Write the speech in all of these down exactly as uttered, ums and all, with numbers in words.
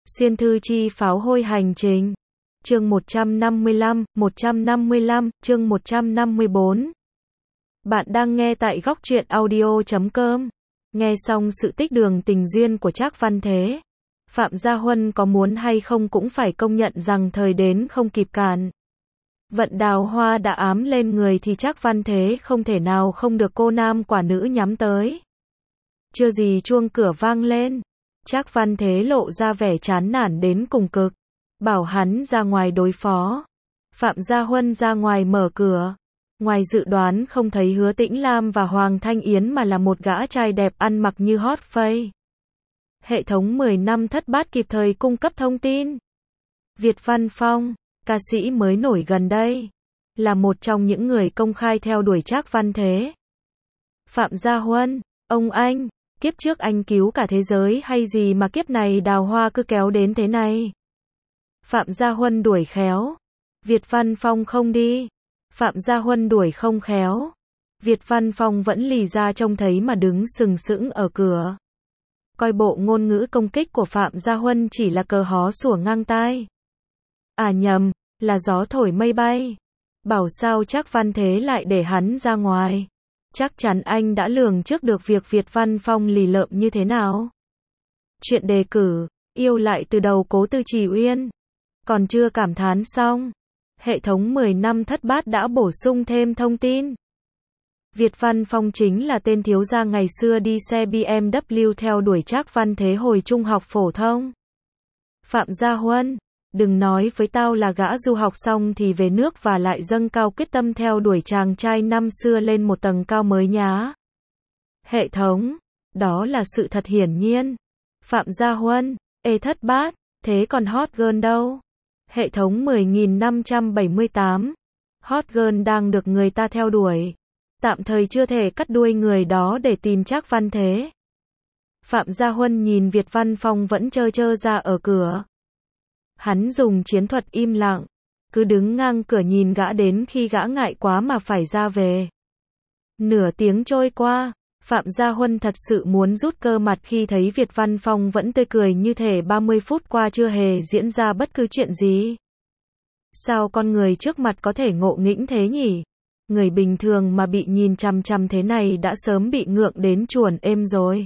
Xuyên thư chi pháo hôi hành trình. Chương một trăm năm mươi lăm, một trăm năm mươi lăm, chương một trăm năm mươi bốn. Bạn đang nghe tại góc truyện audio chấm com. Nghe xong sự tích đường tình duyên của Trác Văn Thế, Phạm Gia Huân có muốn hay không cũng phải công nhận rằng thời đến không kịp cản. Vận đào hoa đã ám lên người thì Trác Văn Thế không thể nào không được cô nam quả nữ nhắm tới. Chưa gì chuông cửa vang lên, Trác Văn Thế lộ ra vẻ chán nản đến cùng cực, bảo hắn ra ngoài đối phó. Phạm Gia Huân ra ngoài mở cửa. Ngoài dự đoán không thấy Hứa Tĩnh Lam và Hoàng Thanh Yến mà là một gã trai đẹp ăn mặc như hot face. Hệ thống mười năm thất bát kịp thời cung cấp thông tin. Việt Văn Phong, ca sĩ mới nổi gần đây, là một trong những người công khai theo đuổi Trác Văn Thế. Phạm Gia Huân, ông anh, kiếp trước anh cứu cả thế giới hay gì mà kiếp này đào hoa cứ kéo đến thế này. Phạm Gia Huân đuổi khéo, Việt Văn Phong không đi. Phạm Gia Huân đuổi không khéo, Việt Văn Phong vẫn lì ra trông thấy mà đứng sừng sững ở cửa. Coi bộ ngôn ngữ công kích của Phạm Gia Huân chỉ là cờ hó sủa ngang tai. À nhầm, là gió thổi mây bay. Bảo sao Trác Văn Thế lại để hắn ra ngoài. Chắc chắn anh đã lường trước được việc Việt Văn Phong lì lợm như thế nào. Chuyện đề cử, yêu lại từ đầu Cố Tư Trì Uyên. Còn chưa cảm thán xong, hệ thống mười năm thất bát đã bổ sung thêm thông tin. Việt Văn Phong chính là tên thiếu gia ngày xưa đi xe bê em vê theo đuổi Trác Văn Thế hồi trung học phổ thông. Phạm Gia Huân, đừng nói với tao là gã du học xong thì về nước và lại dâng cao quyết tâm theo đuổi chàng trai năm xưa lên một tầng cao mới nhá. Hệ thống, đó là sự thật hiển nhiên. Phạm Gia Huân, ê thất bát, thế còn hot girl đâu? Hệ thống mười nghìn năm trăm bảy mươi tám. Hot girl đang được người ta theo đuổi. Tạm thời chưa thể cắt đuôi người đó để tìm Trác Văn Thế. Phạm Gia Huân nhìn Việt Văn Phong vẫn trơ trơ ra ở cửa. Hắn dùng chiến thuật im lặng, cứ đứng ngang cửa nhìn gã đến khi gã ngại quá mà phải ra về. Nửa tiếng trôi qua, Phạm Gia Huân thật sự muốn rút cơ mặt khi thấy Việt Văn Phong vẫn tươi cười như thể ba mươi phút qua chưa hề diễn ra bất cứ chuyện gì. Sao con người trước mặt có thể ngộ nghĩnh thế nhỉ? Người bình thường mà bị nhìn chằm chằm thế này đã sớm bị ngượng đến chuồn êm rồi.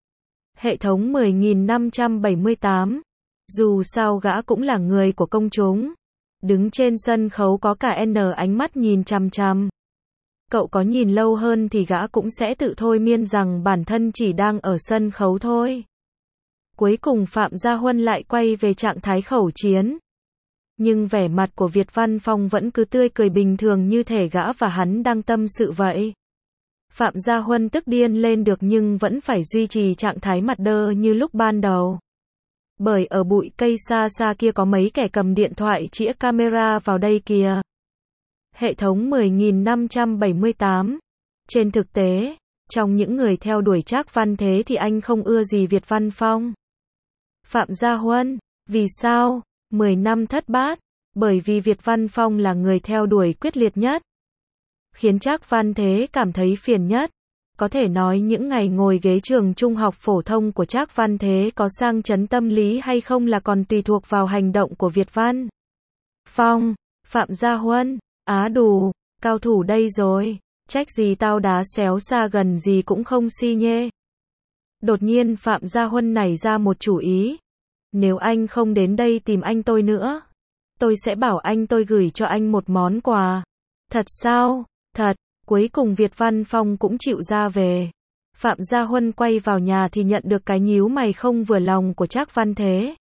Hệ thống mười nghìn năm trăm bảy mươi tám. Dù sao gã cũng là người của công chúng. Đứng trên sân khấu có cả N ánh mắt nhìn chằm chằm. Cậu có nhìn lâu hơn thì gã cũng sẽ tự thôi miên rằng bản thân chỉ đang ở sân khấu thôi. Cuối cùng Phạm Gia Huân lại quay về trạng thái khẩu chiến. Nhưng vẻ mặt của Việt Văn Phong vẫn cứ tươi cười bình thường như thể gã và hắn đang tâm sự vậy. Phạm Gia Huân tức điên lên được nhưng vẫn phải duy trì trạng thái mặt đơ như lúc ban đầu. Bởi ở bụi cây xa xa kia có mấy kẻ cầm điện thoại chĩa camera vào đây kìa. Hệ thống mười nghìn năm trăm bảy mươi tám. Trên thực tế, trong những người theo đuổi Trác Văn Thế thì anh không ưa gì Việt Văn Phong. Phạm Gia Huân, vì sao? mười năm thất bát, bởi vì Việt Văn Phong là người theo đuổi quyết liệt nhất. Khiến Trác Văn Thế cảm thấy phiền nhất. Có thể nói những ngày ngồi ghế trường trung học phổ thông của Trác Văn Thế có sang chấn tâm lý hay không là còn tùy thuộc vào hành động của Việt Văn Phong. Phạm Gia Huân, á đù, cao thủ đây rồi, trách gì tao đá xéo xa gần gì cũng không si nhê. Đột nhiên Phạm Gia Huân nảy ra một chủ ý. Nếu anh không đến đây tìm anh tôi nữa, tôi sẽ bảo anh tôi gửi cho anh một món quà. Thật sao? Thật. Cuối cùng Việt Văn Phong cũng chịu ra về. Phạm Gia Huân quay vào nhà thì nhận được cái nhíu mày không vừa lòng của Trác Văn Thế.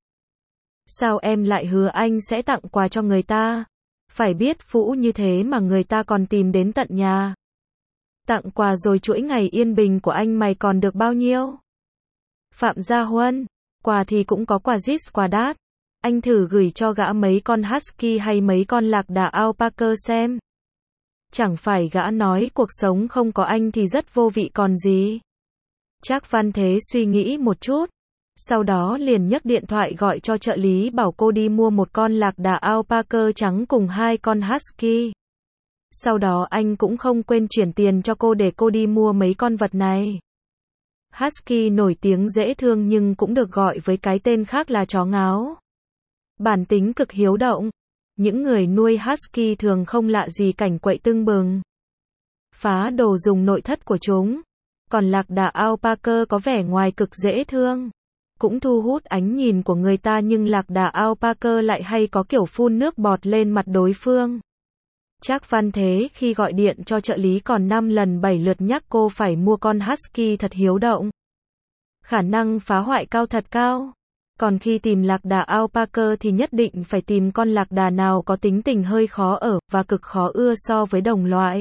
Sao em lại hứa anh sẽ tặng quà cho người ta? Phải biết phũ như thế mà người ta còn tìm đến tận nhà. Tặng quà rồi chuỗi ngày yên bình của anh mày còn được bao nhiêu? Phạm Gia Huân, quà thì cũng có quà zit quà đát. Anh thử gửi cho gã mấy con husky hay mấy con lạc đà alpaca xem. Chẳng phải gã nói cuộc sống không có anh thì rất vô vị còn gì. Trác Văn Thế suy nghĩ một chút, sau đó liền nhấc điện thoại gọi cho trợ lý bảo cô đi mua một con lạc đà alpaca trắng cùng hai con husky. Sau đó anh cũng không quên chuyển tiền cho cô để cô đi mua mấy con vật này. Husky nổi tiếng dễ thương nhưng cũng được gọi với cái tên khác là chó ngáo. Bản tính cực hiếu động. Những người nuôi Husky thường không lạ gì cảnh quậy tưng bừng, phá đồ dùng nội thất của chúng. Còn lạc đà Alpaca có vẻ ngoài cực dễ thương, cũng thu hút ánh nhìn của người ta, nhưng lạc đà Alpaca lại hay có kiểu phun nước bọt lên mặt đối phương. Trác Văn Thế khi gọi điện cho trợ lý còn năm lần bảy lượt nhắc cô phải mua con Husky thật hiếu động. Khả năng phá hoại cao thật cao. Còn khi tìm lạc đà Alpaca thì nhất định phải tìm con lạc đà nào có tính tình hơi khó ở, và cực khó ưa so với đồng loại.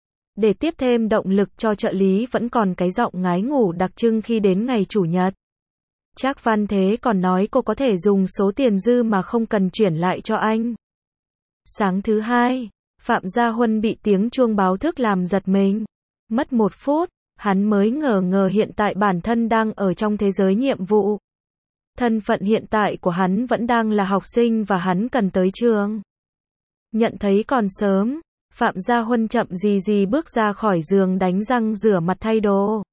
Để tiếp thêm động lực cho trợ lý vẫn còn cái giọng ngái ngủ đặc trưng khi đến ngày Chủ nhật. Trác Văn Thế còn nói cô có thể dùng số tiền dư mà không cần chuyển lại cho anh. Sáng thứ hai, Phạm Gia Huân bị tiếng chuông báo thức làm giật mình. Mất một phút, hắn mới ngờ ngờ hiện tại bản thân đang ở trong thế giới nhiệm vụ. Thân phận hiện tại của hắn vẫn đang là học sinh và hắn cần tới trường. Nhận thấy còn sớm, Phạm Gia Huân chậm gì gì bước ra khỏi giường, đánh răng rửa mặt thay đồ.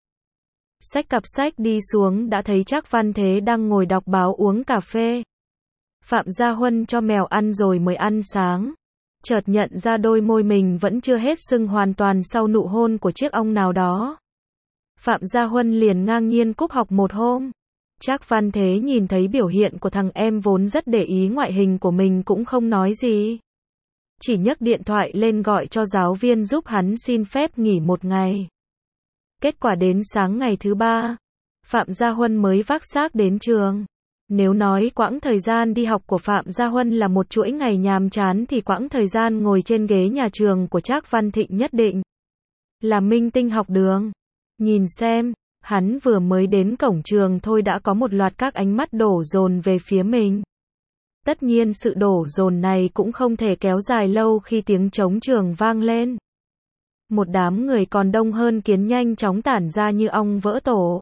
Xách cặp sách đi xuống đã thấy Trác Văn Thế đang ngồi đọc báo uống cà phê. Phạm Gia Huân cho mèo ăn rồi mới ăn sáng. Chợt nhận ra đôi môi mình vẫn chưa hết sưng hoàn toàn sau nụ hôn của chiếc ong nào đó. Phạm Gia Huân liền ngang nhiên cúp học một hôm. Trác Văn Thế nhìn thấy biểu hiện của thằng em vốn rất để ý ngoại hình của mình cũng không nói gì. Chỉ nhấc điện thoại lên gọi cho giáo viên giúp hắn xin phép nghỉ một ngày. Kết quả đến sáng ngày thứ ba, Phạm Gia Huân mới vác xác đến trường. Nếu nói quãng thời gian đi học của Phạm Gia Huân là một chuỗi ngày nhàm chán thì quãng thời gian ngồi trên ghế nhà trường của Trác Văn Thịnh nhất định là minh tinh học đường. Nhìn xem, hắn vừa mới đến cổng trường thôi đã có một loạt các ánh mắt đổ dồn về phía mình. Tất nhiên sự đổ dồn này cũng không thể kéo dài lâu khi tiếng trống trường vang lên. Một đám người còn đông hơn kiến nhanh chóng tản ra như ong vỡ tổ.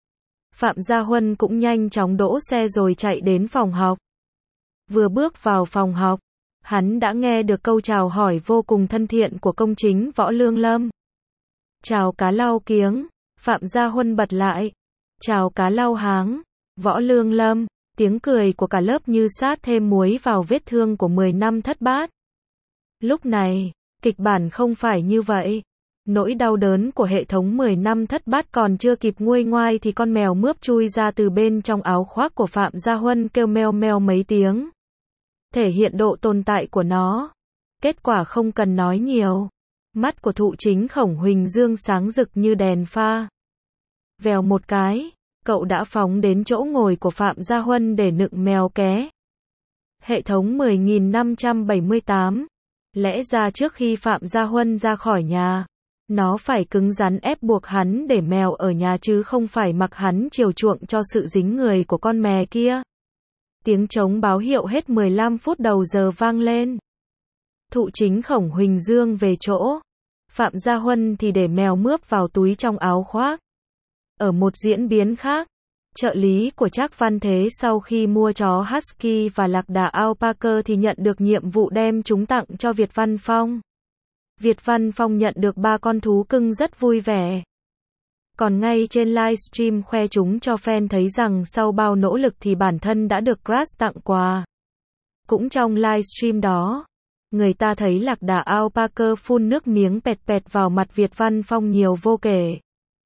Phạm Gia Huân cũng nhanh chóng đỗ xe rồi chạy đến phòng học. Vừa bước vào phòng học, hắn đã nghe được câu chào hỏi vô cùng thân thiện của công chính Võ Lương Lâm. Chào cá lau kiếng, Phạm Gia Huân bật lại. Chào cá lau háng, Võ Lương Lâm. Tiếng cười của cả lớp như sát thêm muối vào vết thương của mười năm thất bát. Lúc này, kịch bản không phải như vậy. Nỗi đau đớn của hệ thống mười năm thất bát còn chưa kịp nguôi ngoai thì con mèo mướp chui ra từ bên trong áo khoác của Phạm Gia Huân kêu meo meo mấy tiếng. Thể hiện độ tồn tại của nó. Kết quả không cần nói nhiều. Mắt của Thụ Chính Khổng Huỳnh Dương sáng rực như đèn pha. Vèo một cái, cậu đã phóng đến chỗ ngồi của Phạm Gia Huân để nựng mèo ké. Hệ thống mười nghìn năm trăm bảy mươi tám. Lẽ ra trước khi Phạm Gia Huân ra khỏi nhà, nó phải cứng rắn ép buộc hắn để mèo ở nhà chứ không phải mặc hắn chiều chuộng cho sự dính người của con mè kia. Tiếng trống báo hiệu hết mười lăm phút đầu giờ vang lên. Thụ Chính Khổng Huỳnh Dương về chỗ. Phạm Gia Huân thì để mèo mướp vào túi trong áo khoác. Ở một diễn biến khác, trợ lý của Trác Văn Thế sau khi mua chó Husky và lạc đà Alpaca thì nhận được nhiệm vụ đem chúng tặng cho Việt Văn Phong. Việt Văn Phong nhận được ba con thú cưng rất vui vẻ. Còn ngay trên livestream khoe chúng cho fan thấy rằng sau bao nỗ lực thì bản thân đã được Crush tặng quà. Cũng trong livestream đó, người ta thấy lạc đà Alpaca phun nước miếng pẹt pẹt vào mặt Việt Văn Phong nhiều vô kể.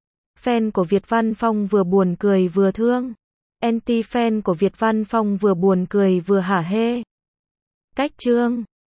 Fan của Việt Văn Phong vừa buồn cười vừa thương. Anti-fan của Việt Văn Phong vừa buồn cười vừa hả hê. Cách chương